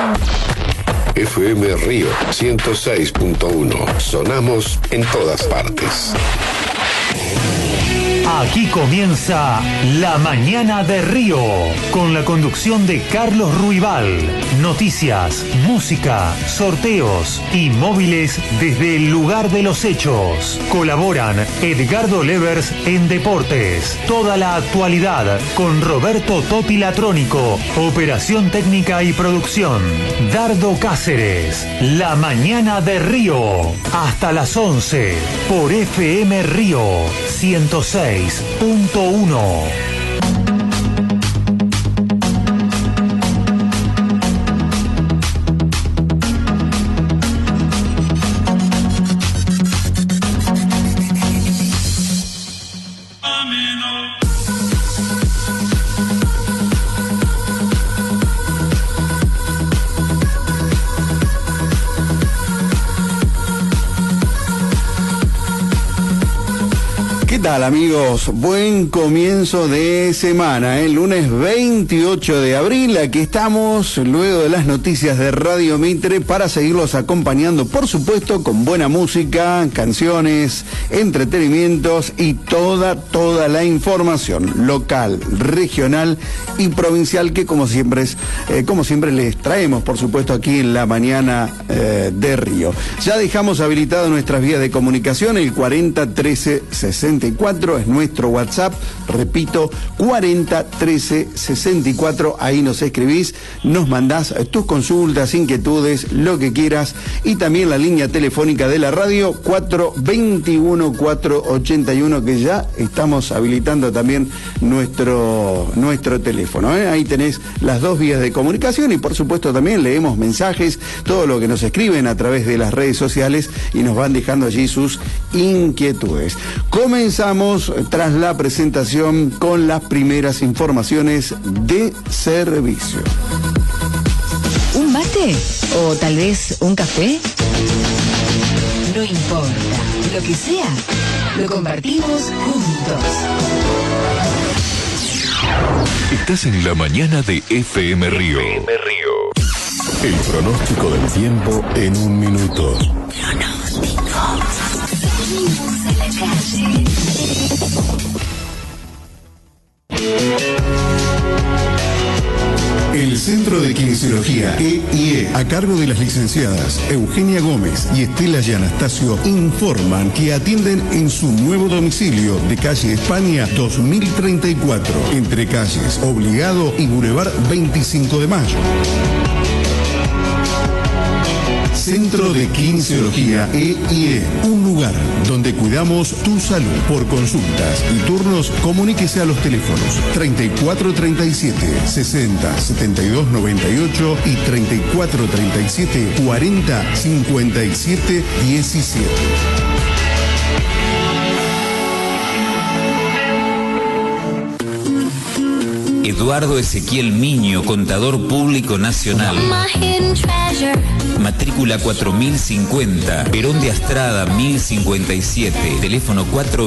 FM Río 106.1. Sonamos en todas partes. Aquí comienza La Mañana de Río, con la conducción de Carlos Ruibal. Noticias, música, sorteos y móviles desde el lugar de los hechos. Colaboran Edgardo Levers en Deportes. Toda la actualidad con Roberto Totti Latrónico. Operación técnica y producción, Dardo Cáceres. La Mañana de Río, hasta las 11 por FM Río 106.1. ¿Qué tal, amigos? Buen comienzo de semana, el lunes 28 de abril. Aquí estamos, luego de las noticias de Radio Mitre, para seguirlos acompañando, por supuesto, con buena música, canciones, entretenimientos y toda la información local, regional y provincial que, como siempre les traemos, por supuesto, aquí en La Mañana de Río. Ya dejamos habilitado nuestras vías de comunicación, el 40 13 64 es nuestro WhatsApp, repito, 40 13 64, ahí nos escribís, nos mandás tus consultas, inquietudes, lo que quieras, y también la línea telefónica de la radio, 421 481, que ya estamos habilitando también nuestro teléfono, ahí tenés las dos vías de comunicación, y por supuesto también leemos mensajes, todo lo que nos escriben a través de las redes sociales, y nos van dejando allí sus inquietudes. Comenzamos tras la presentación con las primeras informaciones de servicio. ¿Un mate? ¿O tal vez un café? No importa, lo que sea, lo compartimos juntos. Estás en La Mañana de FM Río. El pronóstico del tiempo en un minuto. El Centro de Kinesiología EIE, a cargo de las licenciadas Eugenia Gómez y Estela Gianastasio, informan que atienden en su nuevo domicilio de calle España 2034, entre calles Obligado y Boulevard 25 de Mayo. Centro de Kinesiología EIE, un lugar donde cuidamos tu salud. Por consultas y turnos, comuníquese a los teléfonos 3437 60 72 98 y 3437 40 57 17. Eduardo Ezequiel Miño, contador público nacional. Matrícula 4050, Perón de Astrada 1057, teléfono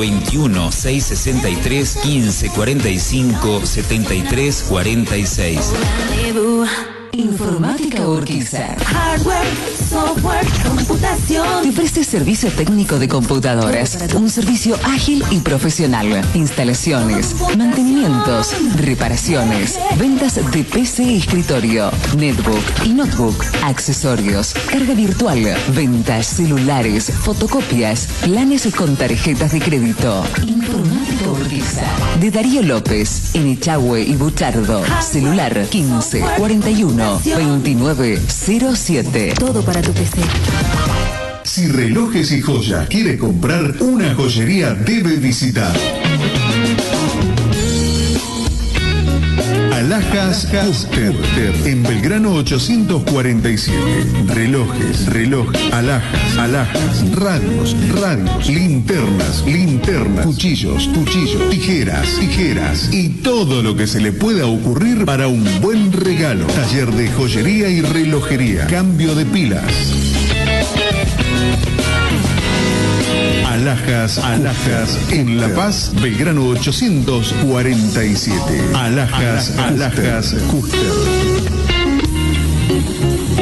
421-663-1545-7346. Informática Urquiza. Hardware, software, computación. Te ofrece servicio técnico de computadoras. Un servicio ágil y profesional. Instalaciones, mantenimientos, reparaciones, ventas de PC y escritorio, netbook y notebook, accesorios, carga virtual, ventas celulares, fotocopias, planes con tarjetas de crédito. Informática Urquiza. De Darío López, en Echagüe y Buchardo. Celular 15 41 2907. Todo para tu PC. Si Relojes y Joyas quiere comprar, una joyería debe visitar Alhajas Custer, en Belgrano 847. Relojes, alhajas, radios, linternas, cuchillos, tijeras y todo lo que se le pueda ocurrir para un buen regalo. Taller de joyería y relojería. Cambio de pilas. Alhajas en La Paz, Belgrano 847. Alhajas Custer.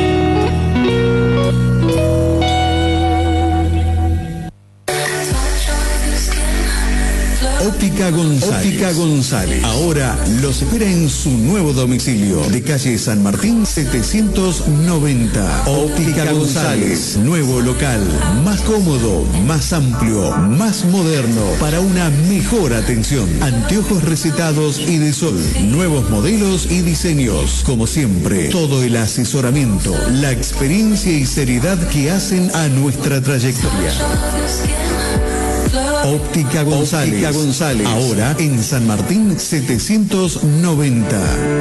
Óptica González. Óptica González. Ahora los espera en su nuevo domicilio de calle San Martín 790. Óptica González. Nuevo local, más cómodo, más amplio, más moderno, para una mejor atención. Anteojos recetados y de sol, nuevos modelos y diseños. Como siempre, todo el asesoramiento, la experiencia y seriedad que hacen a nuestra trayectoria. Óptica González. Óptica González. Ahora en San Martín 790.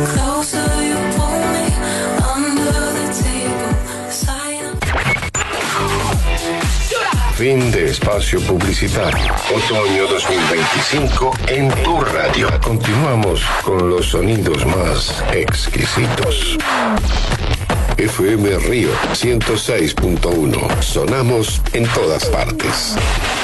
Fin de espacio publicitario. Otoño 2025 en tu radio. Continuamos con los sonidos más exquisitos. FM Río 106.1. Sonamos en todas partes.